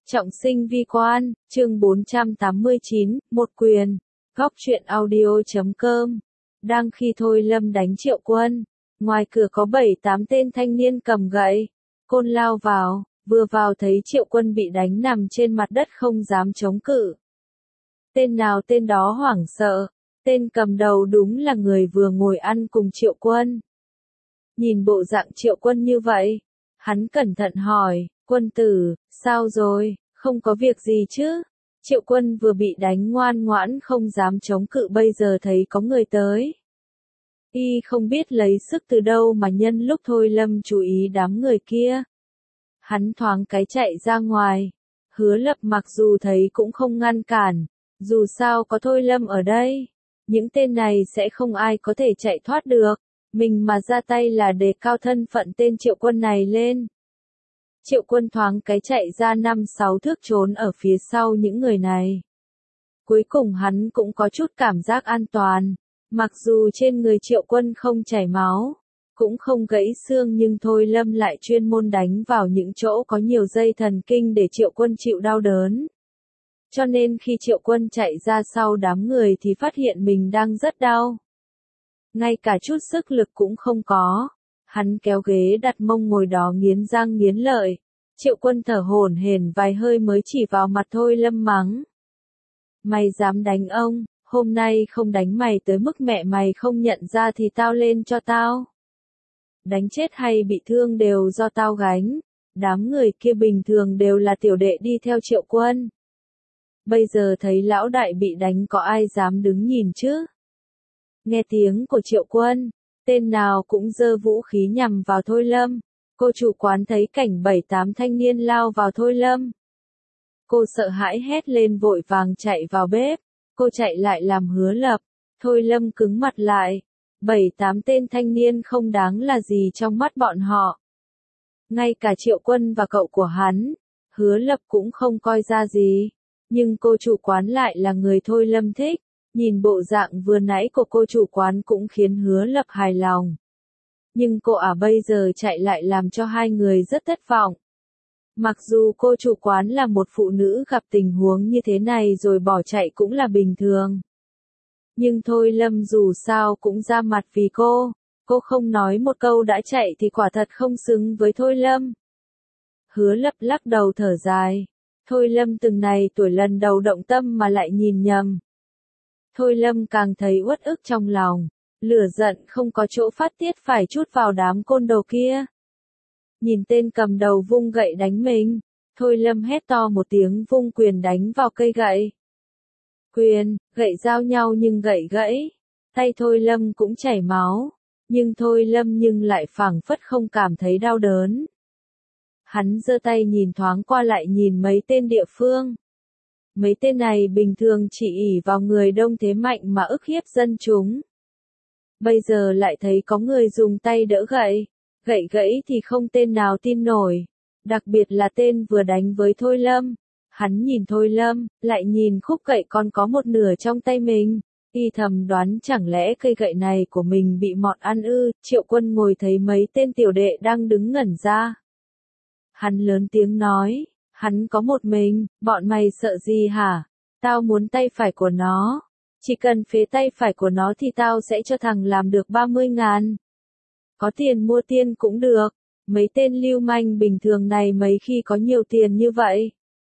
Trọng sinh vi quan, chương 489, một quyền. Góc truyện audio.com. Đang khi Thôi Lâm đánh Triệu Quân, ngoài cửa có 7-8 tên thanh niên cầm gậy, côn lao vào, vừa vào thấy Triệu Quân bị đánh nằm trên mặt đất không dám chống cự. Tên nào tên đó hoảng sợ, tên cầm đầu đúng là người vừa ngồi ăn cùng Triệu Quân. Nhìn bộ dạng Triệu Quân như vậy, hắn cẩn thận hỏi, Quân tử, sao rồi, không có việc gì chứ? Triệu Quân vừa bị đánh ngoan ngoãn không dám chống cự bây giờ thấy có người tới. Y không biết lấy sức từ đâu mà nhân lúc Thôi Lâm chú ý đám người kia. Hắn thoáng cái chạy ra ngoài, Hứa Lập mặc dù thấy cũng không ngăn cản, dù sao có Thôi Lâm ở đây, những tên này sẽ không ai có thể chạy thoát được, mình mà ra tay là đề cao thân phận tên Triệu Quân này lên. Triệu Quân thoáng cái chạy ra 5-6 thước trốn ở phía sau những người này. Cuối cùng hắn cũng có chút cảm giác an toàn, mặc dù trên người Triệu Quân không chảy máu, cũng không gãy xương nhưng Thôi Lâm lại chuyên môn đánh vào những chỗ có nhiều dây thần kinh để Triệu Quân chịu đau đớn. Cho nên khi Triệu Quân chạy ra sau đám người thì phát hiện mình đang rất đau. Ngay cả chút sức lực cũng không có. Hắn kéo ghế đặt mông ngồi đó nghiến răng nghiến lợi. Triệu Quân thở hổn hển vài hơi mới chỉ vào mặt Thôi Lâm mắng. Mày dám đánh ông, hôm nay không đánh mày tới mức mẹ mày không nhận ra thì tao lên cho tao. Đánh chết hay bị thương đều do tao gánh, đám người kia bình thường đều là tiểu đệ đi theo Triệu Quân. Bây giờ thấy lão đại bị đánh có ai dám đứng nhìn chứ? Nghe tiếng của Triệu Quân, tên nào cũng giơ vũ khí nhằm vào Thôi Lâm. Cô chủ quán thấy cảnh 7-8 thanh niên lao vào Thôi Lâm. Cô sợ hãi hét lên vội vàng chạy vào bếp. Cô chạy lại làm Hứa Lập. Thôi Lâm cứng mặt lại. 7-8 tên thanh niên không đáng là gì trong mắt bọn họ. Ngay cả Triệu Quân và cậu của hắn, Hứa Lập cũng không coi ra gì. Nhưng cô chủ quán lại là người Thôi Lâm thích. Nhìn bộ dạng vừa nãy của cô chủ quán cũng khiến Hứa Lập hài lòng. Nhưng cô bây giờ chạy lại làm cho hai người rất thất vọng. Mặc dù cô chủ quán là một phụ nữ gặp tình huống như thế này rồi bỏ chạy cũng là bình thường. Nhưng Thôi Lâm dù sao cũng ra mặt vì cô không nói một câu đã chạy thì quả thật không xứng với Thôi Lâm. Hứa Lập lắc đầu thở dài. Thôi Lâm từng này tuổi lần đầu động tâm mà lại nhìn nhầm. Thôi Lâm càng thấy uất ức trong lòng. Lửa giận không có chỗ phát tiết phải trút vào đám côn đồ kia. Nhìn tên cầm đầu vung gậy đánh mình, Thôi Lâm hét to một tiếng vung quyền đánh vào cây gậy. Quyền, gậy giao nhau nhưng gậy gãy. Tay Thôi Lâm cũng chảy máu, nhưng Thôi Lâm lại phảng phất không cảm thấy đau đớn. Hắn giơ tay nhìn thoáng qua lại nhìn mấy tên địa phương. Mấy tên này bình thường chỉ ỷ vào người đông thế mạnh mà ức hiếp dân chúng. Bây giờ lại thấy có người dùng tay đỡ gậy, gậy gãy thì không tên nào tin nổi, đặc biệt là tên vừa đánh với Thôi Lâm. Hắn nhìn Thôi Lâm, lại nhìn khúc gậy còn có một nửa trong tay mình, y thầm đoán chẳng lẽ cây gậy này của mình bị mọt ăn ư. Triệu Quân ngồi thấy mấy tên tiểu đệ đang đứng ngẩn ra. Hắn lớn tiếng nói, hắn có một mình, bọn mày sợ gì hả? Tao muốn tay phải của nó. Chỉ cần phế tay phải của nó thì tao sẽ cho thằng làm được 30.000. Có tiền mua tiên cũng được. Mấy tên lưu manh bình thường này mấy khi có nhiều tiền như vậy.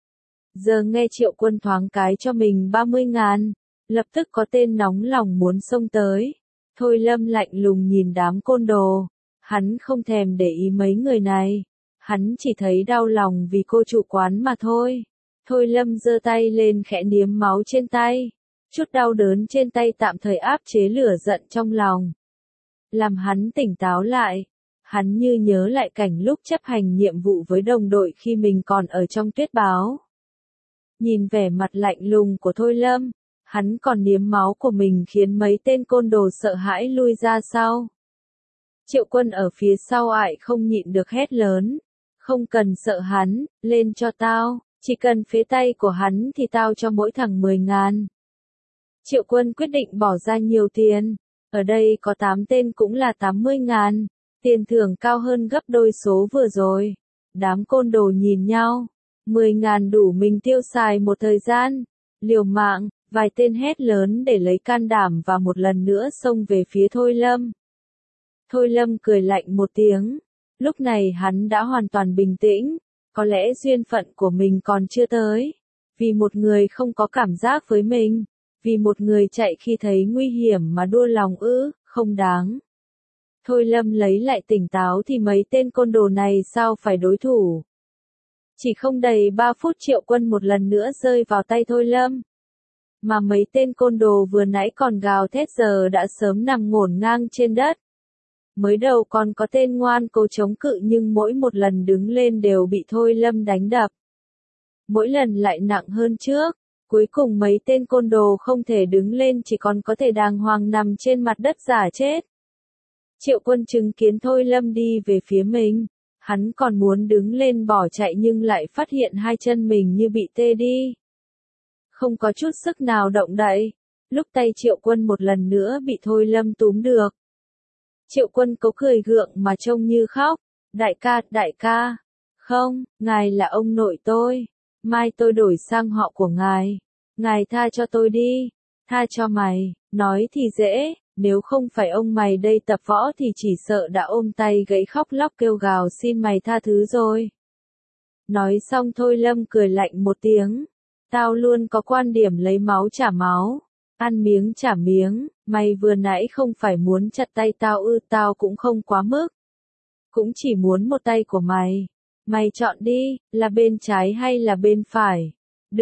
Giờ nghe Triệu Quân thoáng cái cho mình 30.000. Lập tức có tên nóng lòng muốn xông tới. Thôi Lâm lạnh lùng nhìn đám côn đồ. Hắn không thèm để ý mấy người này. Hắn chỉ thấy đau lòng vì cô chủ quán mà thôi. Thôi Lâm giơ tay lên khẽ niếm máu trên tay. Chút đau đớn trên tay tạm thời áp chế lửa giận trong lòng. Làm hắn tỉnh táo lại. Hắn như nhớ lại cảnh lúc chấp hành nhiệm vụ với đồng đội khi mình còn ở trong tuyết báo. Nhìn vẻ mặt lạnh lùng của Thôi Lâm, hắn còn niếm máu của mình khiến mấy tên côn đồ sợ hãi lui ra sau. Triệu Quân ở phía sau không nhịn được hét lớn. Không cần sợ hắn, lên cho tao, chỉ cần phế tay của hắn thì tao cho mỗi thằng 10.000. Triệu Quân quyết định bỏ ra nhiều tiền, ở đây có 8 tên cũng là 80.000, tiền thưởng cao hơn gấp đôi số vừa rồi. Đám côn đồ nhìn nhau, 10.000 đủ mình tiêu xài một thời gian. Liều mạng, vài tên hét lớn để lấy can đảm và một lần nữa xông về phía Thôi Lâm. Thôi Lâm cười lạnh một tiếng. Lúc này hắn đã hoàn toàn bình tĩnh. Có lẽ duyên phận của mình còn chưa tới. Vì một người không có cảm giác với mình. Vì một người chạy khi thấy nguy hiểm mà đua lòng không đáng. Thôi Lâm lấy lại tỉnh táo thì mấy tên côn đồ này sao phải đối thủ. Chỉ không đầy 3 phút Triệu Quân một lần nữa rơi vào tay Thôi Lâm. Mà mấy tên côn đồ vừa nãy còn gào thét giờ đã sớm nằm ngổn ngang trên đất. Mới đầu còn có tên ngoan cố chống cự nhưng mỗi một lần đứng lên đều bị Thôi Lâm đánh đập. Mỗi lần lại nặng hơn trước. Cuối cùng mấy tên côn đồ không thể đứng lên chỉ còn có thể đàng hoàng nằm trên mặt đất giả chết. Triệu Quân chứng kiến Thôi Lâm đi về phía mình. Hắn còn muốn đứng lên bỏ chạy nhưng lại phát hiện hai chân mình như bị tê đi. Không có chút sức nào động đậy. Lúc tay Triệu Quân một lần nữa bị Thôi Lâm túm được. Triệu Quân cố cười gượng mà trông như khóc. Đại ca. Không, ngài là ông nội tôi. Mai tôi đổi sang họ của ngài. Ngài tha cho tôi đi. Tha cho mày. Nói thì dễ. Nếu không phải ông mày đây tập võ thì chỉ sợ đã ôm tay gãy khóc lóc kêu gào xin mày tha thứ rồi. Nói xong Thôi Lâm cười lạnh một tiếng. Tao luôn có quan điểm lấy máu trả máu. Ăn miếng trả miếng. Mày vừa nãy không phải muốn chặt tay tao tao cũng không quá mức. Cũng chỉ muốn một tay của mày. Mày chọn đi, là bên trái hay là bên phải.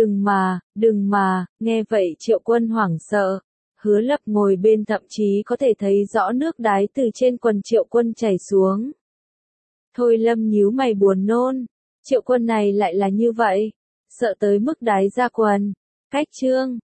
Đừng mà, nghe vậy Triệu Quân hoảng sợ. Hứa Lập ngồi bên thậm chí có thể thấy rõ nước đái từ trên quần Triệu Quân chảy xuống. Thôi Lâm nhíu mày buồn nôn. Triệu Quân này lại là như vậy. Sợ tới mức đái ra quần. Cách chương.